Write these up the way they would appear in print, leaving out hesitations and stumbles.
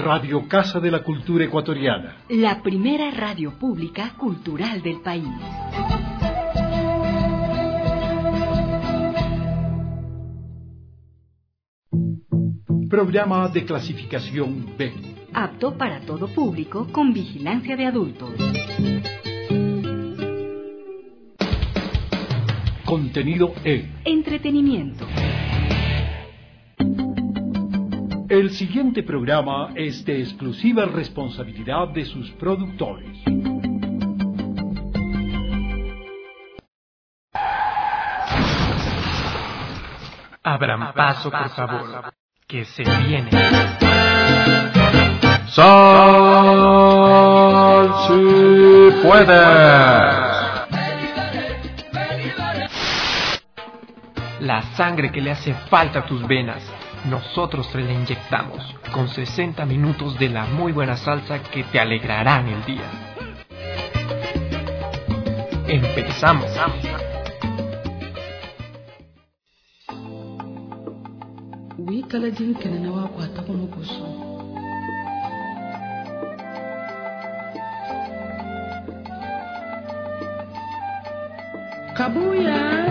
Radio Casa de la Cultura Ecuatoriana. La primera radio pública cultural del país. Programa de clasificación B. Apto para todo público con vigilancia de adultos. Contenido E. Entretenimiento. El siguiente programa es de exclusiva responsabilidad de sus productores. Abran paso, por favor, que se viene. ¡Sal si puedes! La sangre que le hace falta a tus venas, nosotros te la inyectamos con 60 minutos de la muy buena salsa que te alegrarán el día. Empezamos. Wi kala jin kenana wa kwata kono kuso. Kabuya.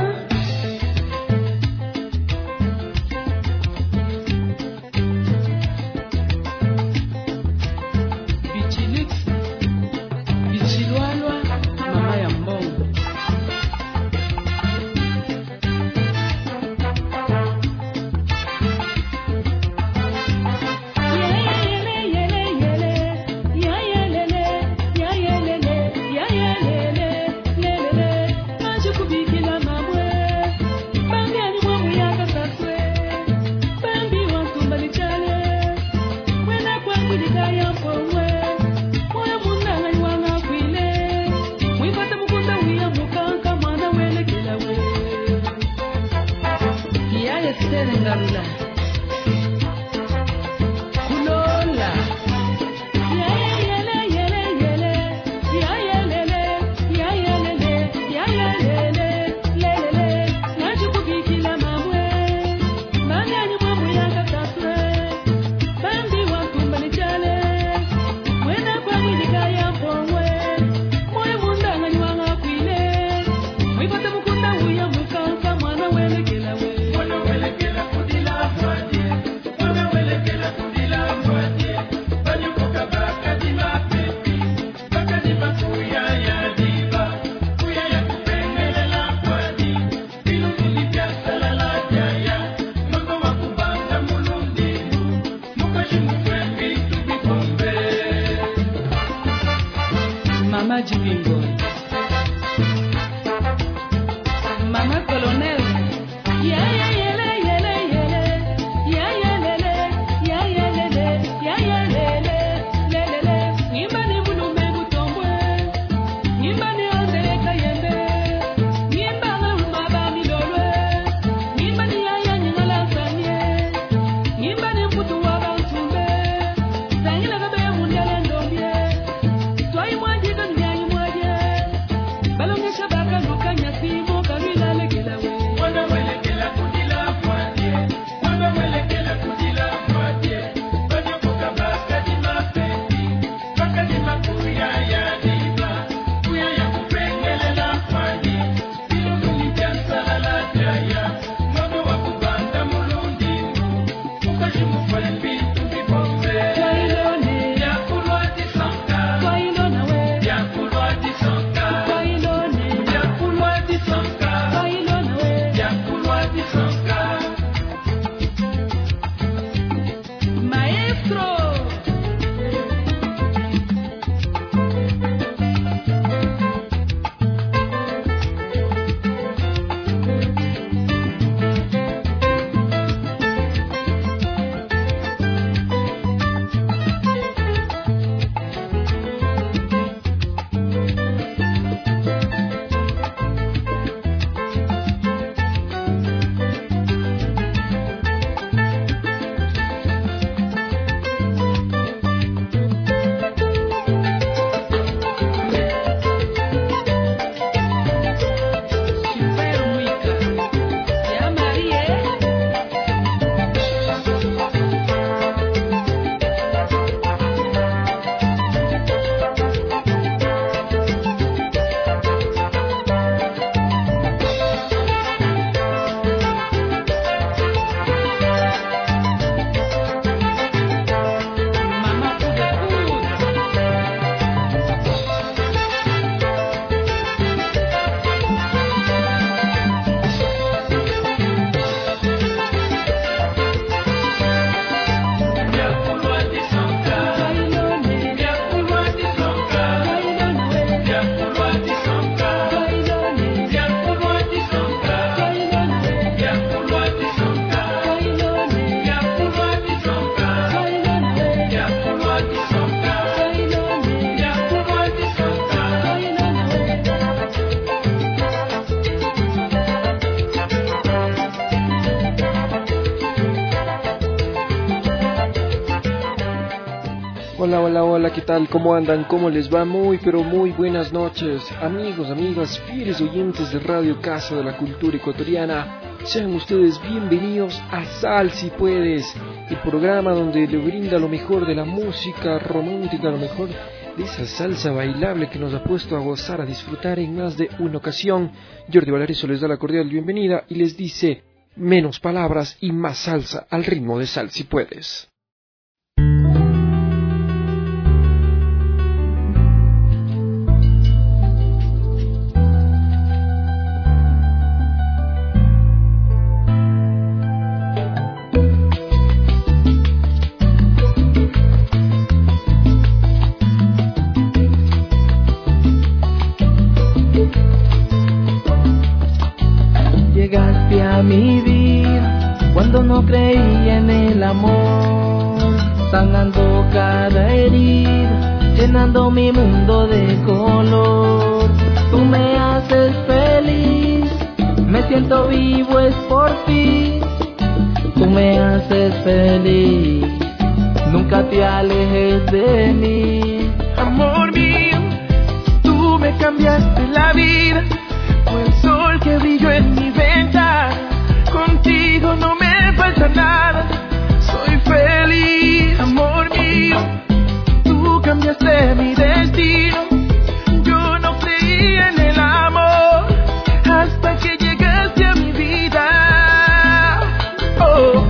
Hola, hola, hola, ¿qué tal? ¿Cómo andan? ¿Cómo les va? Muy, pero muy buenas noches, amigos, amigas, fieles oyentes de Radio Casa de la Cultura Ecuatoriana. Sean ustedes bienvenidos a Sal Si Puedes, el programa donde le brinda lo mejor de la música romántica, lo mejor de esa salsa bailable que nos ha puesto a gozar, a disfrutar en más de una ocasión. Jordi Valarizo les da la cordial bienvenida y les dice: menos palabras y más salsa al ritmo de Sal Si Puedes. Llegaste a mi vida cuando no creía en el amor, sanando cada herida, llenando mi mundo de color. Tú me haces feliz, me siento vivo, es por ti. Tú me haces feliz, nunca te alejes de mí. Amor mío, tú me cambiaste la vida, fue el sol que brilló en mi ventana. Contigo no me falta nada, soy feliz. Amor mío, tú cambiaste mi destino. Yo no creía en el amor hasta que llegaste a mi vida. Oh.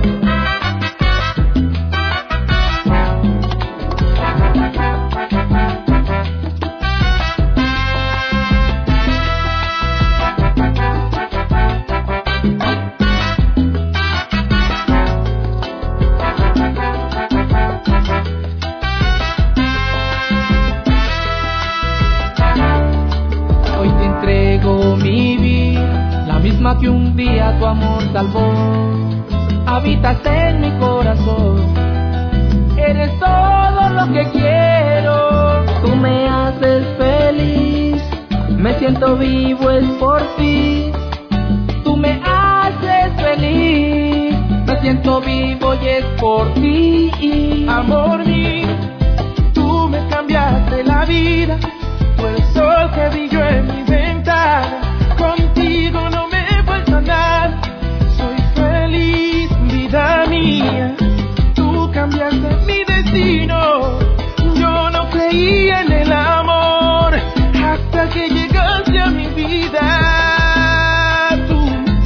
Mi vida, la misma que un día tu amor salvó, habitas en mi corazón, eres todo lo que quiero. Tú me haces feliz, me siento vivo, es por ti. Tú me haces feliz, me siento vivo y es por ti. Amor mío, tú me cambiaste la vida, fue el sol que brilló en mi ventana. Contigo no me falta nada, soy feliz, vida mía. Tú cambiaste mi destino. Yo no creía en el amor hasta que llegaste a mi vida. Tú.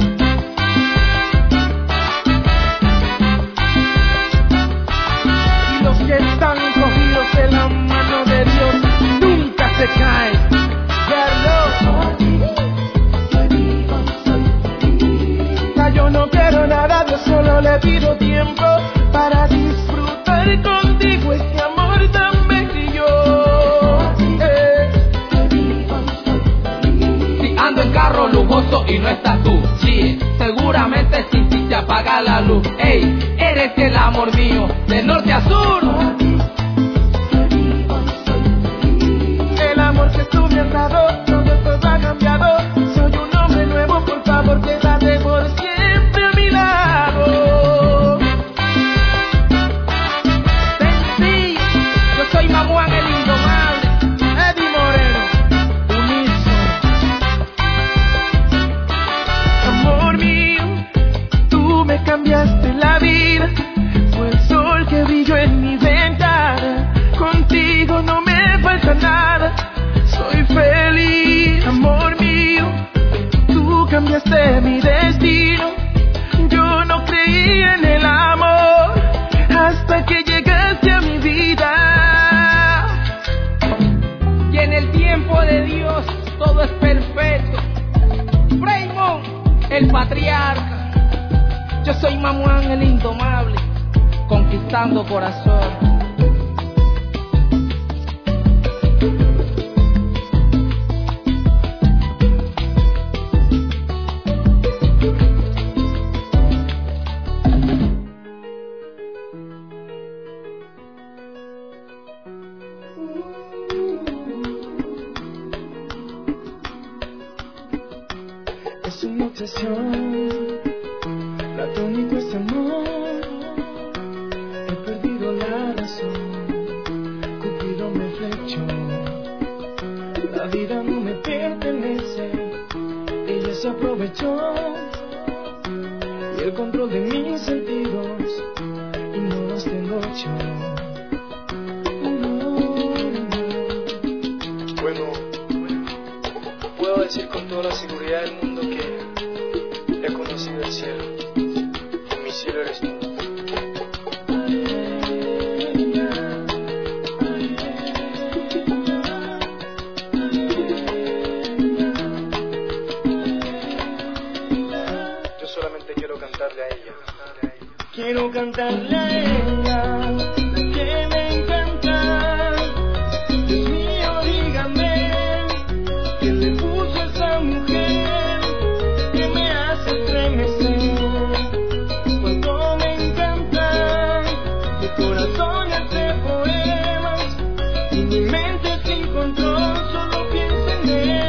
Y los que están cogidos de la mano de Dios nunca se caen. Yo no quiero nada, yo solo le pido tiempo para disfrutar contigo este amor tan bello. Si ando en carro lujoso y no estás tú, sí, seguramente sin ti se apaga la luz. Ey, eres el amor mío, de norte a sur. El amor que tú me has dado, todo ha cambiado. Soy un hombre nuevo, por favor, quédate por siempre a mi lado. Sí, yo soy Mamuán el indomable, Eddie Moreno, unísono. Amor mío, tú me cambiaste la vida, fue el sol que brilló en mi ventana. Contigo no me falta nada, soy feliz. Amor mío, tú cambiaste mi destino. Yo no creía en el amor hasta que llegaste a mi vida. y en el tiempo de Dios todo es perfecto. Raymond, el patriarca. Yo soy Mamuán el indomable, conquistando corazón. Es una obsesión, platónico este amor. He perdido la razón. se aprovechó y el control de mis sentidos y no los tengo yo. Bueno, puedo decir con toda la seguridad del mundo que he conocido el cielo y mi cielo eres tú. Quiero cantarle a ella, que me encanta. Dios mío, dígame, ¿qué le puso a esa mujer que me hace estremecer? Cuánto me encanta, mi corazón hace poemas y mi mente sin control solo piensa en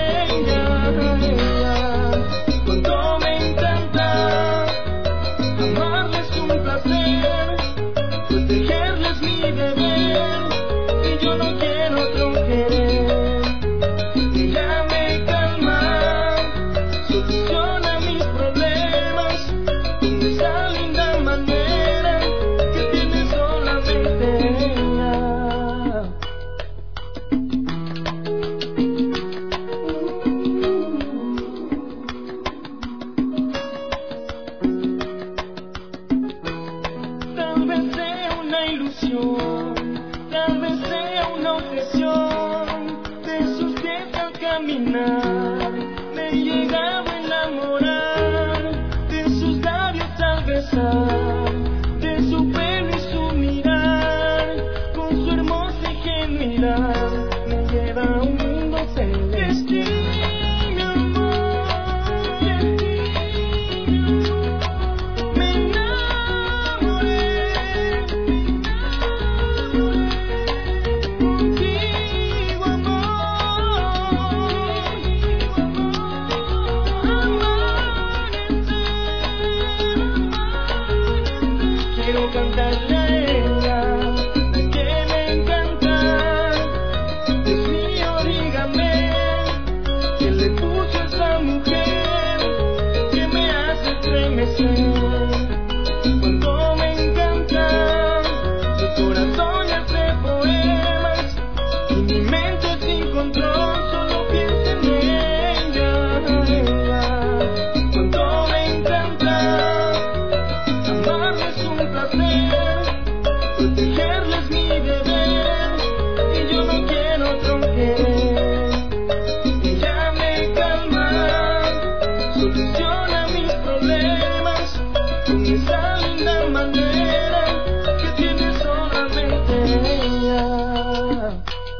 ella. Cuánto me encanta, amarles un placer, protegerles mi deber, y yo no quiero otro querer. Ella me calma, soluciona mis problemas, con esa linda manera que tiene solamente ella. Tal vez sea una ilusión, tal vez sea una obsesión de sus pies al caminar. Me he llegado a enamorar de sus labios al besar, de su pelo y su mirar, con su hermosa ingenuidad me lleva a un mundo celeste. Mi amor, me enamoré contigo, amor, quiero cantarle a ella, que me encanta. Dios mío, dígame, ¿qué le puso a esa mujer que me hace estremecer? Cuánto me encanta, mi corazón hace poemas y mi mente sin control solo piensa en ella. Cuánto me encanta, amarles un placer, protegerles mi deber, y yo no quiero otro querer. Ella me calma, soluciona mis problemas, con esa linda manera que tiene solamente ella.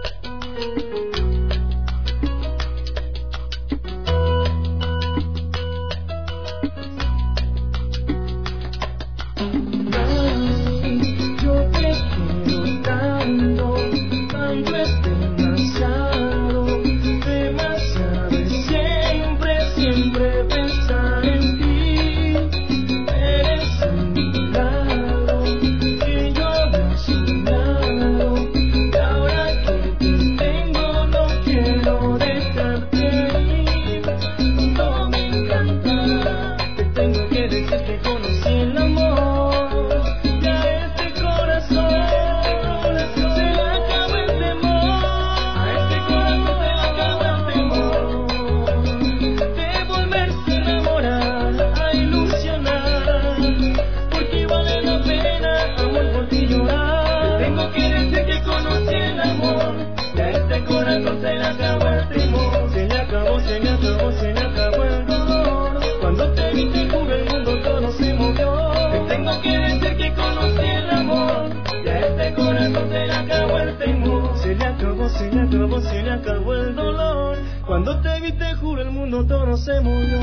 Ay, yo te quiero tanto, tanto es demasiado, demasiado es siempre, siempre pensar en ti. Eres un milagro que yo había soñado, y ahora que te tengo no quiero dejarte ir. No me encanta, te tengo que decir que conocí el amor, y a este corazón se le acaba el temor. A este corazón se le acaba el temor de volverse a enamorar, a ilusionar, porque vale la pena, amor, por ti llorar. Te tengo que decir que conocí el amor, y a este corazón se le acabó el temor. Se le acabó, se le acabó, se le acabó el dolor. Cuando te vi te juro el mundo todo se movió. Te tengo que decir que conocí el amor, y a este corazón se le acabó el temor. Se le acabó, se le acabó, se le acabó el dolor. Cuando te vi te juro el mundo todo se movió.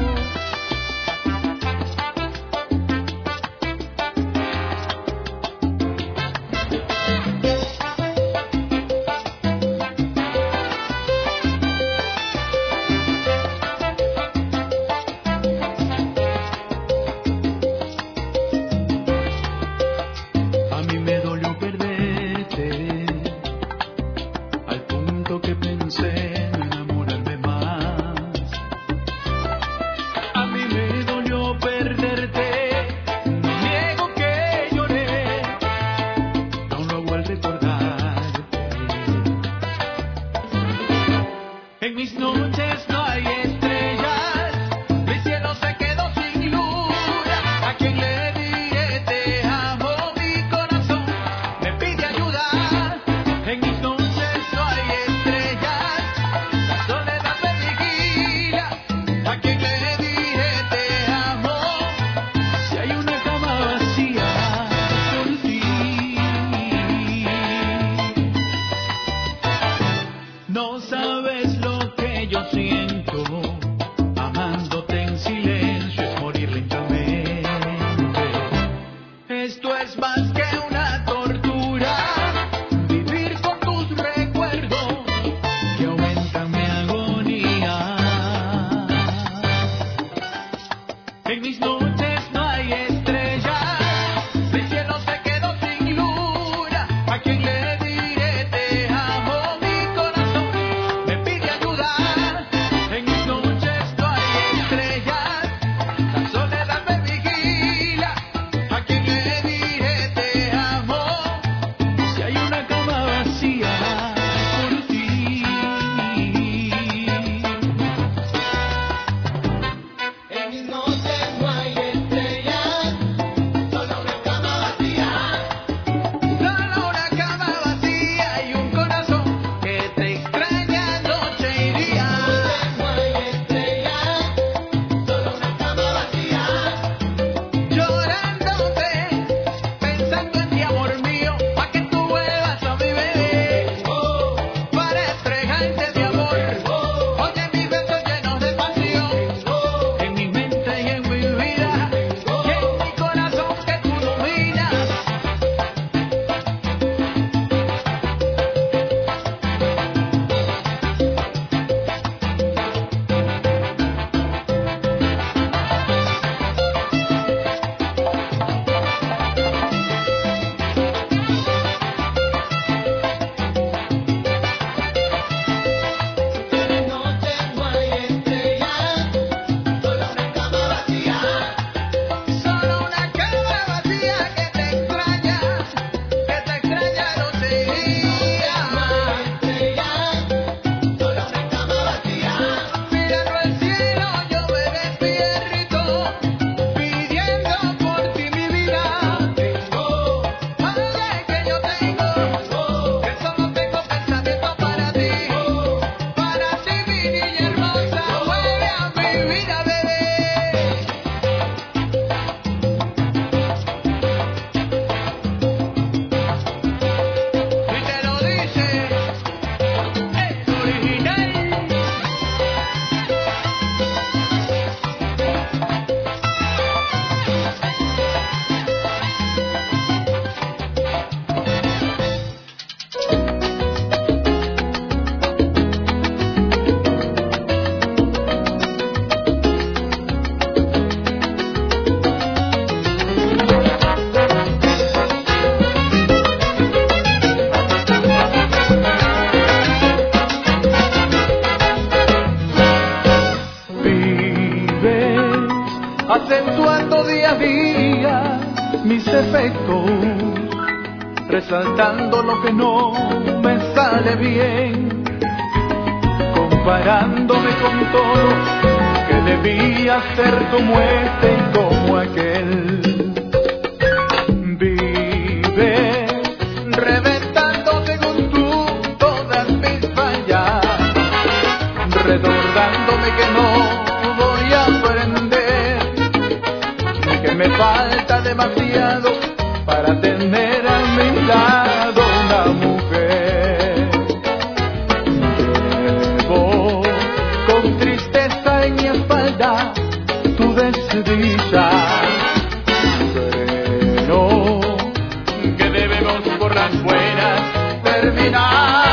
A mí me dolió perderte, al punto que pensé en enamorarme más. acentuando día a día mis defectos, resaltando lo que no me sale bien, comparándome con todo, que debía ser como este y como aquel. Vive reventando según tú todas mis fallas, recordándome que no voy a aprender, que me falta demasiado para tener a mi lado una mujer. Llevo con tristeza en mi espalda tu desdicha, pero que debemos por las buenas terminar.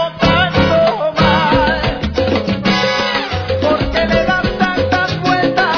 Porque le dan tantas vueltas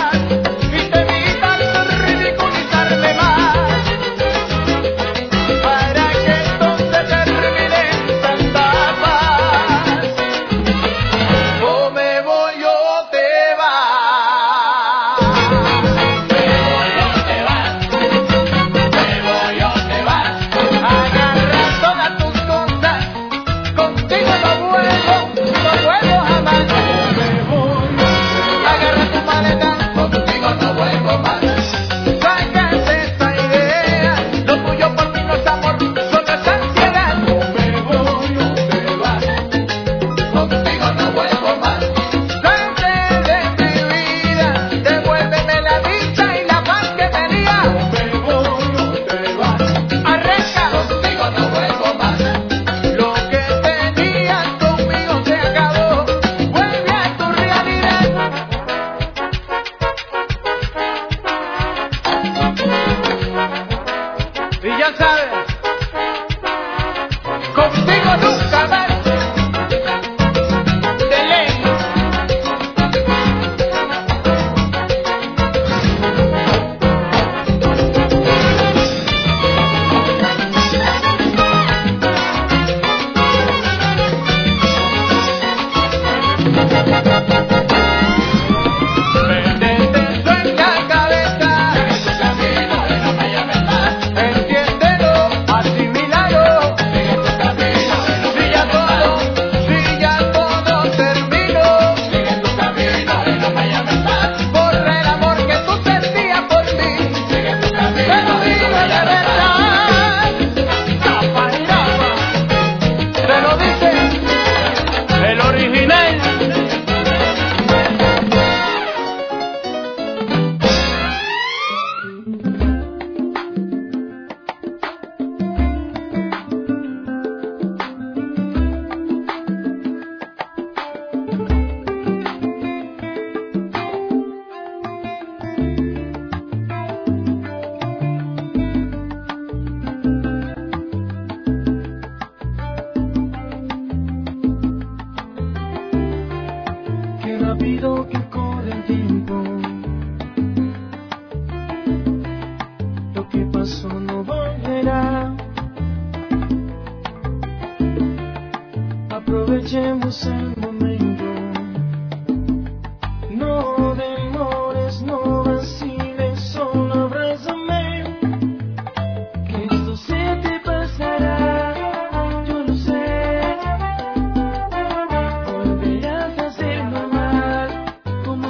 Como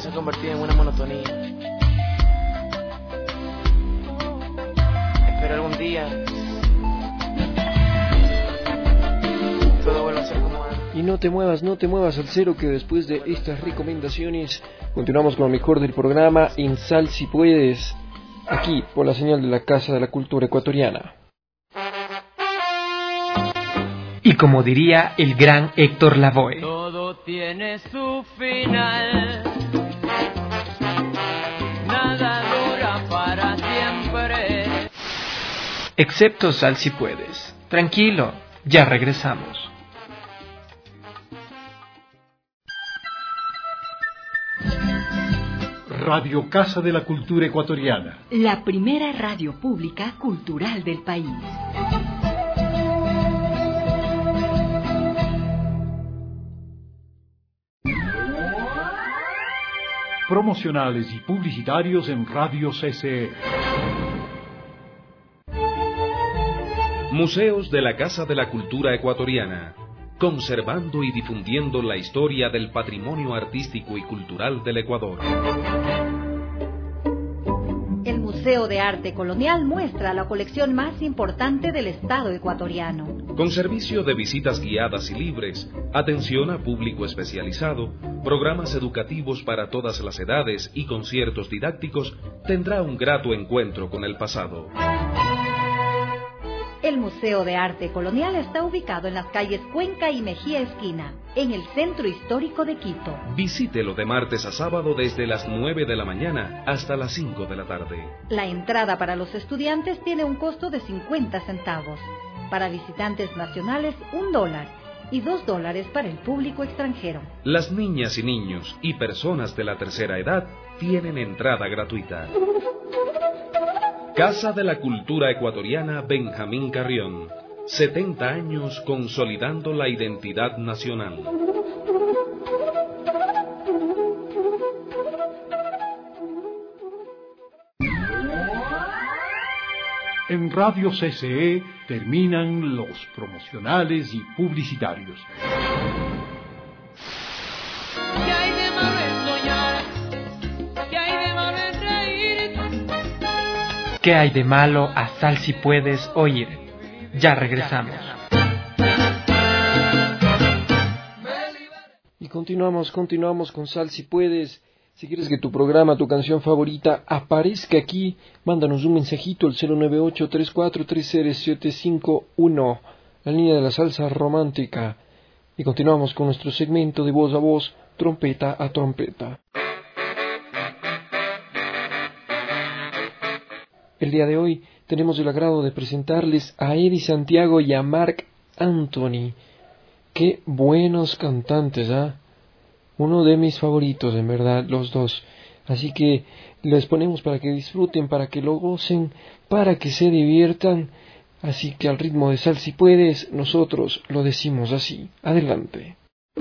se ha convertido en una monotonía. Espero algún día todo vuelva a ser como antes. Y no te muevas al cero, que después de estas recomendaciones continuamos con lo mejor del programa en Sal Si Puedes, aquí por la señal de la Casa de la Cultura Ecuatoriana. Y como diría el gran Héctor Lavoe, todo tiene su final, nada dura para siempre. excepto Sal Si Puedes. Tranquilo, ya regresamos. Radio Casa de la Cultura Ecuatoriana. La primera radio pública cultural del país. Promocionales y publicitarios en Radio CCE. Museos de la Casa de la Cultura Ecuatoriana, conservando y difundiendo la historia del patrimonio artístico y cultural del Ecuador. El Museo de Arte Colonial muestra la colección más importante del Estado ecuatoriano. Con servicio de visitas guiadas y libres, atención a público especializado, programas educativos para todas las edades y conciertos didácticos, tendrá un grato encuentro con el pasado. El Museo de Arte Colonial está ubicado en las calles Cuenca y Mejía Esquina, en el centro histórico de Quito. Visítelo de martes a sábado desde las 9 de la mañana hasta las 5 de la tarde. La entrada para los estudiantes tiene un costo de 50 centavos. Para visitantes nacionales, $1 y $2 para el público extranjero. Las niñas y niños y personas de la tercera edad tienen entrada gratuita. Casa de la Cultura Ecuatoriana Benjamín Carrión, 70 años consolidando la identidad nacional. En Radio CCE terminan los promocionales y publicitarios. ¿Qué hay de malo en soñar? ¿Qué hay de malo en reír? ¿Qué hay de malo a Sal Si Puedes oír? Ya regresamos. Y continuamos con Sal Si Puedes. Si quieres que tu programa, tu canción favorita aparezca aquí, mándanos un mensajito al 098-3430-751, la línea de la salsa romántica. Y continuamos con nuestro segmento de voz a voz, trompeta a trompeta. El día de hoy tenemos el agrado de presentarles a Eddie Santiago y a Marc Anthony. ¡Qué buenos cantantes, ¿ah? Uno de mis favoritos, en verdad, los dos. Así que les ponemos para que disfruten, para que lo gocen, para que se diviertan. Así que al ritmo de Sal Si Puedes, nosotros lo decimos así. Adelante.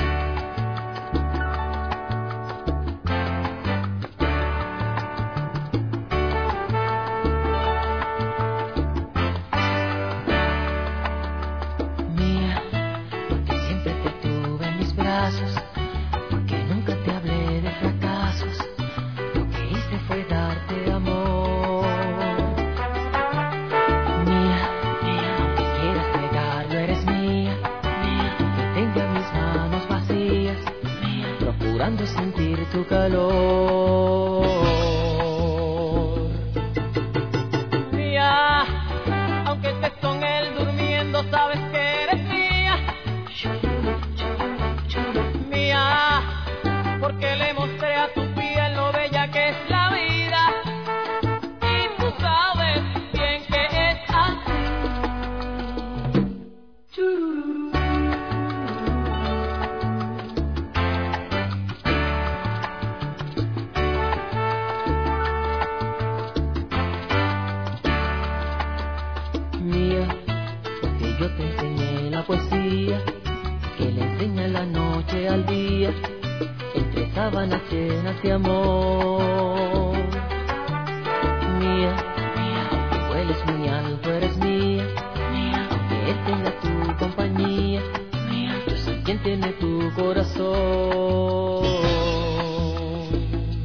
Mía, porque siempre te tuve en mis brazos. Sentir tu calor. Mía, aunque estés con él durmiendo, sabes que eres mía. Mía, porque le mostré a tu piel lo bella que es la vida. Y tú sabes bien que es así. Poesía que le enseña la noche al día, entre sábanas llenas de amor. Mía, mía, aunque vueles muy alto eres mía, mía, aunque él tenga tu compañía, mía, yo soy quien tiene tu corazón.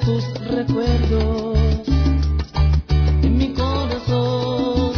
tus recuerdos en mi corazón.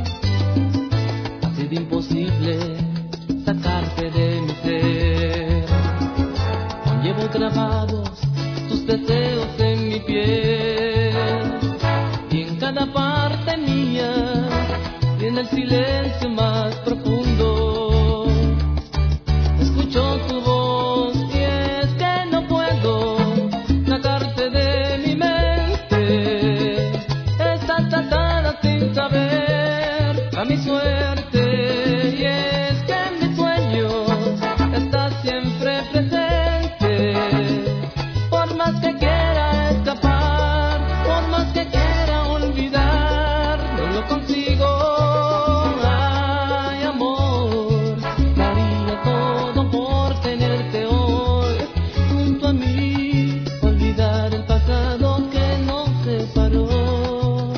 Ha sido imposible sacarte de mi ser. Aún llevo grabados tus deseos en mi piel, y en cada parte mía, y en el silencio más profundo, escucho tu voz, y es que no puedo sacarte de mi mente. Estás atada sin saber a mi suerte, y es que en mis sueños estás siempre presente. Por más que quiera escapar, por más que quiera olvidar, no lo consigo. Ay, amor, daría todo por tenerte hoy junto a mí, olvidar el pasado que nos separó.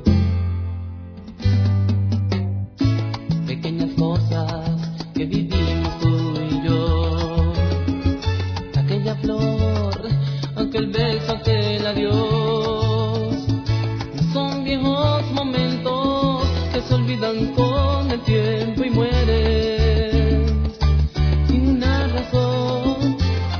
Pequeñas cosas que vivimos tú y yo, aquella flor, aquel beso, aquel adiós, son viejos momentos que se olvidan con el tiempo y mueren sin una razón.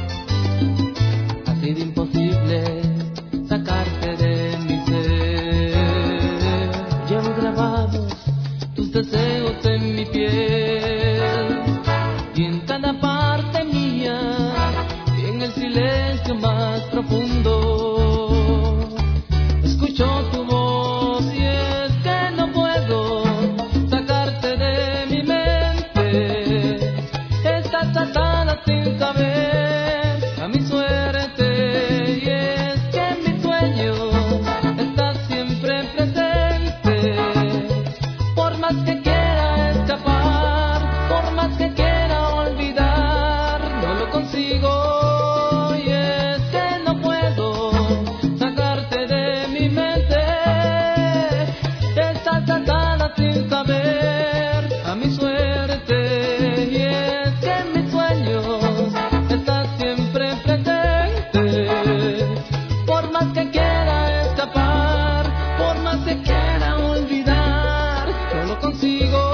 Ha sido imposible sacarte de mi ser. Llevo grabados tus deseos en mi piel, y en cada parte mía, y en el silencio más profundo, escucho tu voz, y es que no puedo sacarte de mi mente. Estás atada sin saber a mi suerte, y es que en mis sueños estás siempre presente. Por más que quiera escapar, por más que quiera olvidar, no lo consigo, y es que no puedo sacarte de mi mente. Estás atada sin saber a mi suerte, y es que en mis sueños estás siempre presente. Por más que quiera escapar, por más que quiera olvidar, no lo consigo.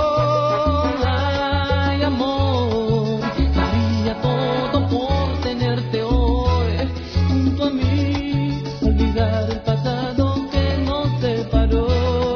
Ay, amor, daría todo por tenerte hoy junto a mí, olvidar el pasado que nos separó.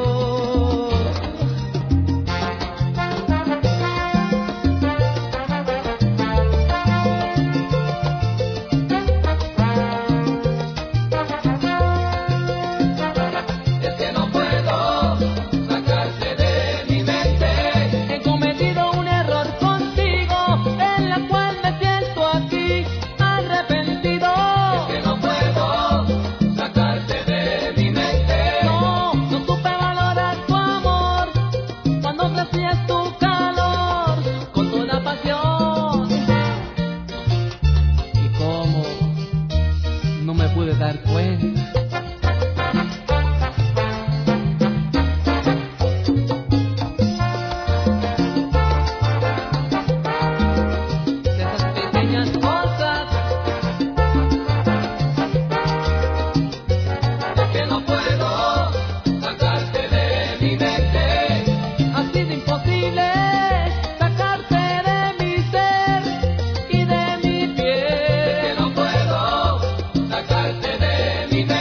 Es que no puedo sacarte de mi mente. He cometido un error contigo, en la cual me siento aquí arrepentido. Es que no puedo sacarte de mi mente. No supe valorar tu amor cuando ofrecías tu calor con toda pasión. ¿Y cómo no me pude dar cuenta? De esas pequeñas cosas, es que no puedo sacarte de mi mente. Ha sido imposible sacarte de mi ser y de mi piel. Es que no puedo sacarte de mi mente.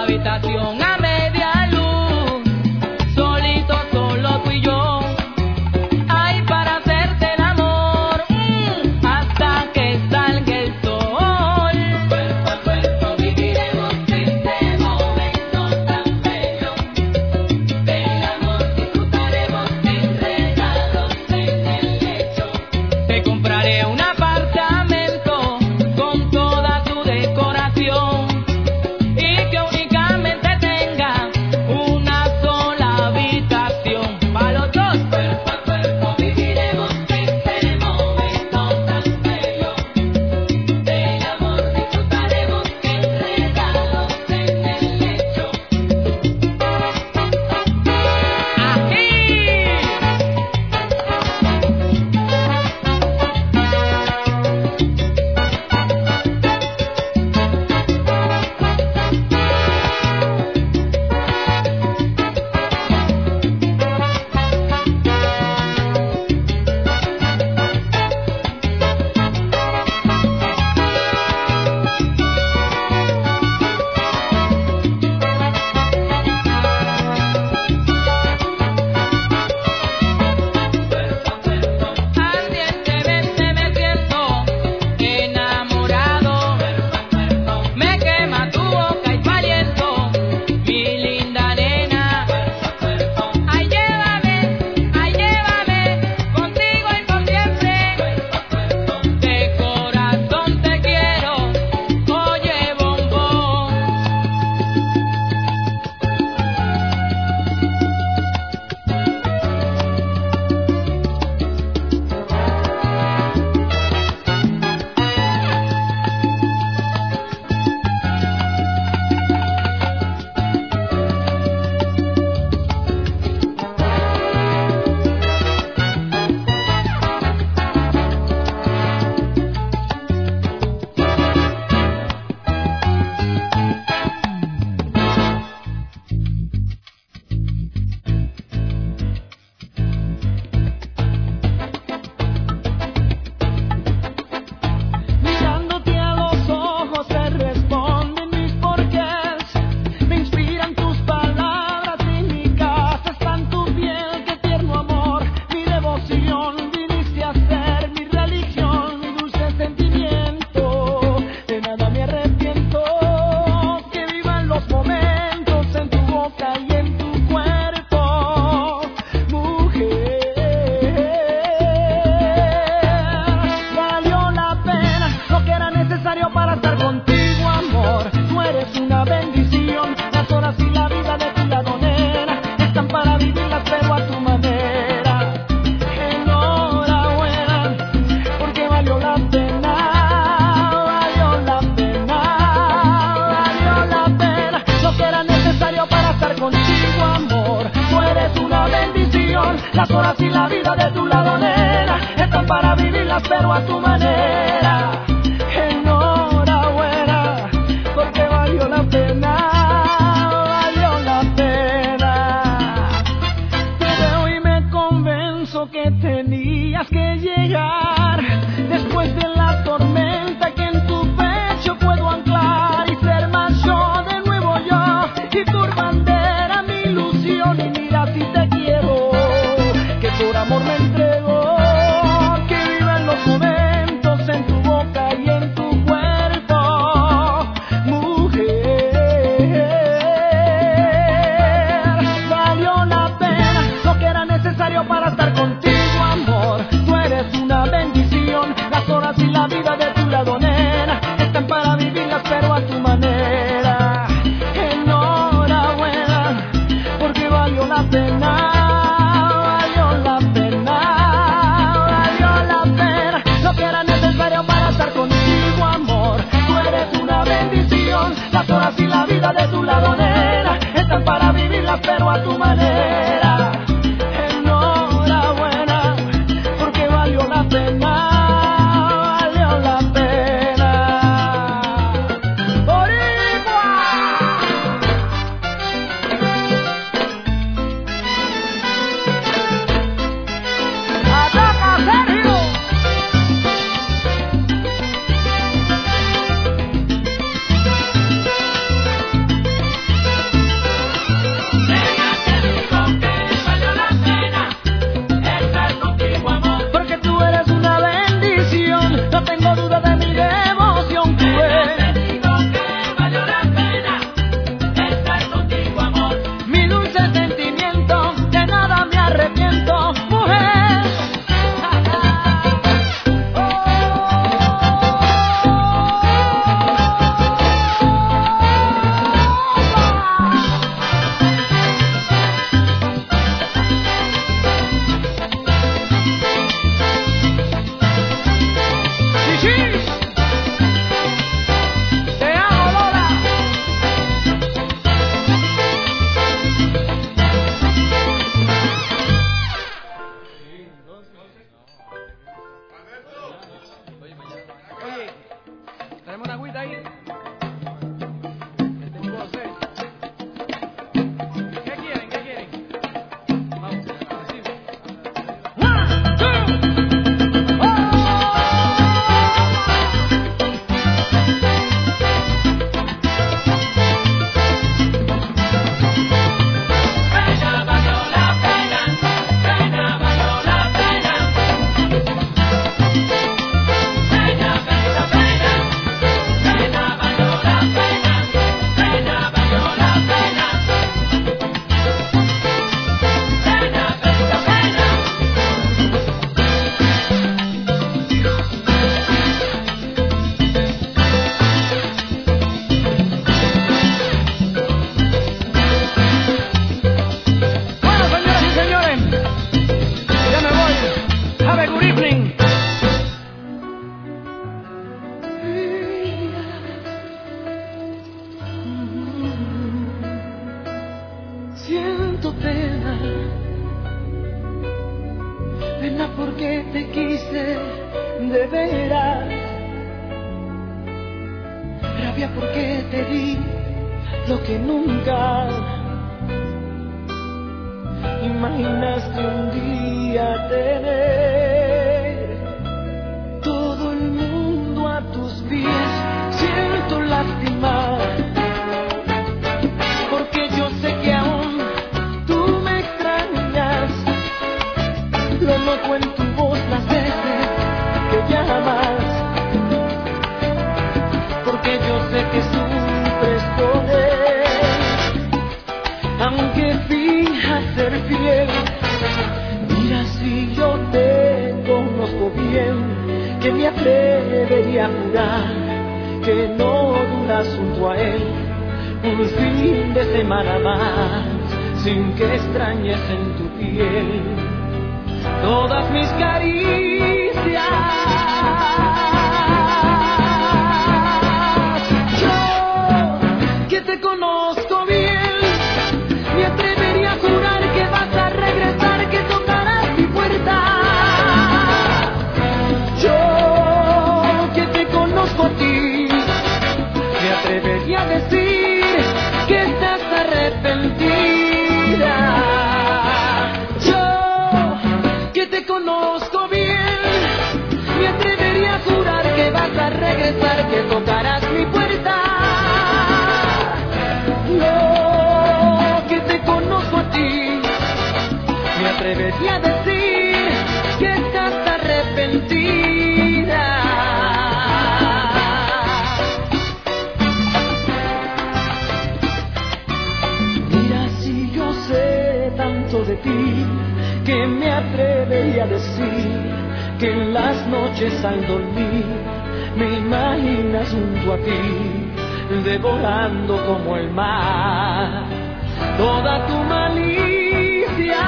habitación a media luz, solito, solo tú y yo. Ay, para hacerte el amor, hasta que salga el sol. Cuerpo a cuerpo viviremos este momento tan bello. Del amor disfrutaremos enredados en el lecho. Te compraré un apartamento con toda tu decoración y que únicamente tenga una sola habitación para los dos. Cuerpo a cuerpo viviremos este momento tan bello. Del amor disfrutaremos enredados en el lecho. Ardientemente me siento enamorado. Me quema tu boca y tu aliento, mi linda nena. Ay, llévame contigo y por siempre. De corazón te quiero, oye, bombón. Mirándote a los ojos te responden mis porqués. Me inspiran tus palabras y mi casa está en tu piel. Qué tierno amor, mi devoción. Viniste a ser mi religión, mi dulce sentimiento. De nada me arrepiento. Que vivan los momentos en tu boca y en tu cuerpo, mujer. Valió la pena lo que era necesario para estar contigo, amor. Tú eres una bendición. Las horas y la vida de tu lado, nena, están para vivirlas pero a tu manera. Enhorabuena, porque valió la pena. Valió la pena, valió la pena lo que era necesario para estar contigo, amor. Tú eres una bendición. Las horas y la vida de tu lado, nena, están para vivirlas pero a tu manera. Enhorabuena, porque valió la pena, valió la pena. Te veo y me convenzo que tenías que llegar después de la tormenta, que en tu pecho puedo anclar y ser más yo, de nuevo yo, y tu bandera, mi ilusión. Y mira si te quiero, que por amor me entrego. Que vivan los momentos en tu boca y en tu cuerpo, mujer. Valió la pena lo que era necesario para estar contigo, amor. Tú eres una bendición. Las horas y la vida de tu lado, nena, están para vivirlas pero a tu manera. Enhorabuena, porque valió la pena. Valió la pena, valió la pena lo que era necesario para estar contigo, amor. Tú eres una bendición. Las horas y la vida de tu lado, nena, están para vivirlas pero a tu manera. Enhorabuena, porque valió la pena. Valió la pena. ¡Boricua! ¡Ataca, Sergio! siento pena, pena porque te quise de veras, rabia porque te di lo que nunca imaginaste un día tener. Todo el mundo a tus pies, siento lástima, porque yo sé que aún tú me extrañas. Lo noto en tu voz las veces que llamas, porque yo sé que sufres con él, aunque finjas ser fiel. Mira, si yo te conozco bien, que me atrevería a jurar que no duras junto a él un fin de semana más, sin que extrañes en tu piel todas mis caricias. Yo, que te conozco bien, me atrevería a jurar que vas a regresar, que tocarás mi puerta. Yo, que te conozco a ti, me atrevería a decir que estás arrepentida. Yo, que te conozco bien, me atrevería a jurar que vas a regresar, que tocarás mi puerta. Yo, que te conozco a ti, me atrevería a decir que estás arrepentida. Mira, si yo sé tanto de ti, que me atrevería a decir que en las noches al dormir me imaginas junto a ti, devorando como el mar toda tu malicia.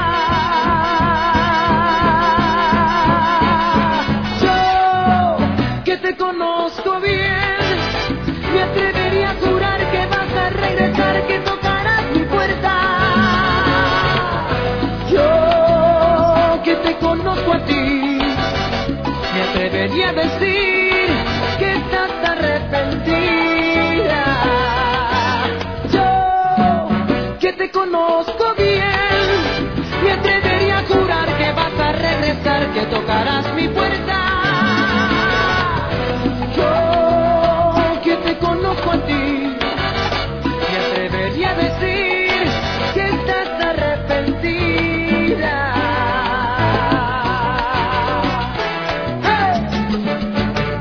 Yo, que te conozco bien, me atrevería a jurar que vas a regresar, que tocarás mi puerta. Yo, que te conozco a ti, me atrevería a decir que estás arrepentida. Yo, que te conozco bien, me atrevería a jurar que vas a regresar, que tocarás mi puerta. Yo, que te conozco a ti, me atrevería a decir que estás arrepentida. ¡Hey!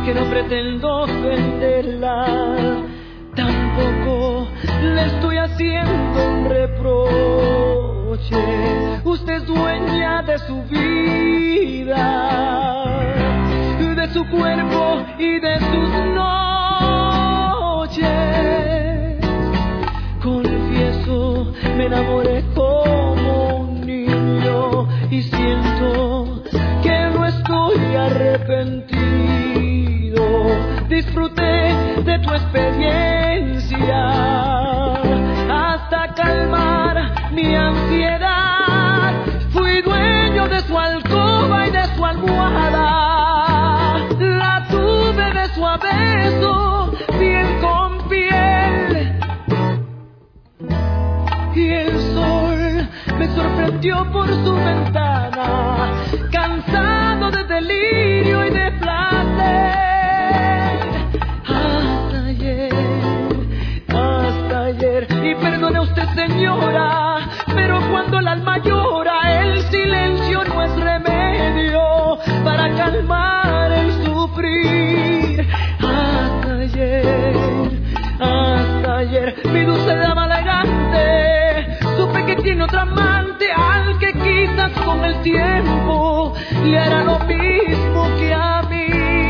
que no pretendo ofenderla, tampoco le estoy haciendo un reproche. Usted es dueña de su vida, de su cuerpo y de sus noches. Confieso, me enamoré como un niño y siento que no estoy arrepentido. Disfruté de tu experiencia hasta calmar mi ansiedad. Fui dueño de su alcoba y de su almohada. La tuve beso a beso, piel con piel. Y el sol me sorprendió por su ventana, cansado de delirio y de placer. Hasta ayer, y perdone usted, señora, pero cuando el alma llora, el silencio no es remedio para calmar el sufrir. Hasta ayer, mi dulce dama elegante, supe que tiene otro amante al que quizás con el tiempo le hará lo mismo que a mí.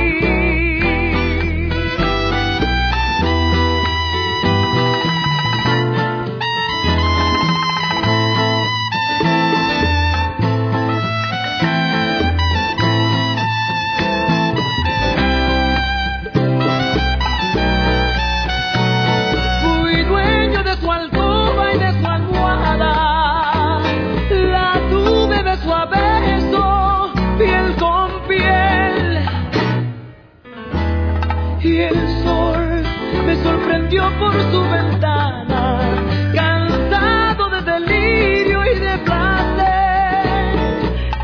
Por su ventana, cansado de delirio y de placer.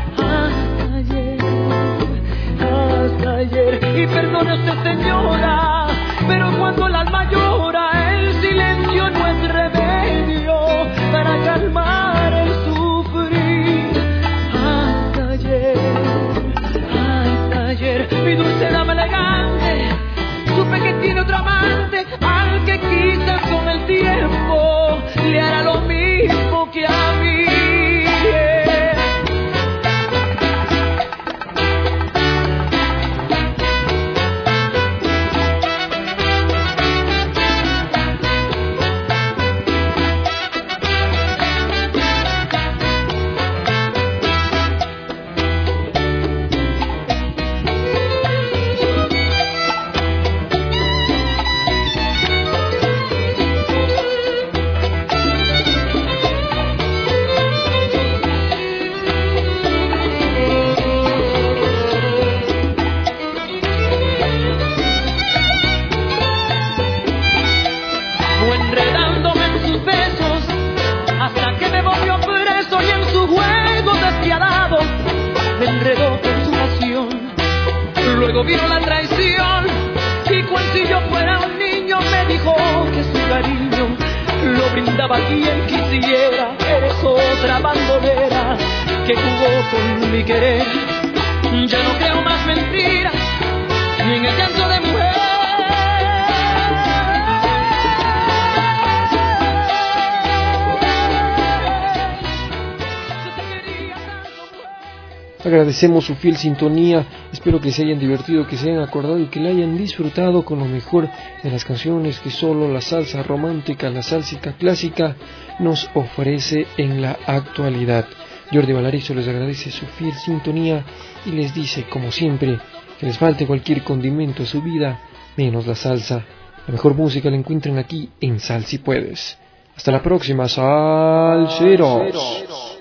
Hasta ayer, y perdone usted, señora, pero cuando el alma llora, el silencio no es remedio para calmar el sufrir. Hasta ayer, mi dulce dama elegante, supe que tiene otro amante al que quizás con el tiempo le hará lo mismo que a mí. Luego vino la traición y cual si yo fuera un niño me dijo que su cariño lo brindaba quien quisiera. Eres otra bandolera que jugó con mi querer. Ya no creo más mentiras ni en el llanto de mujer. Agradecemos su fiel sintonía, espero que se hayan divertido, que se hayan acordado y que la hayan disfrutado con lo mejor de las canciones que solo la salsa romántica, la salsa clásica nos ofrece en la actualidad. Jordi Valarizo les agradece su fiel sintonía y les dice, como siempre, que les falte cualquier condimento a su vida, menos la salsa. La mejor música la encuentran aquí en Sal Si Puedes. Hasta la próxima, salseros.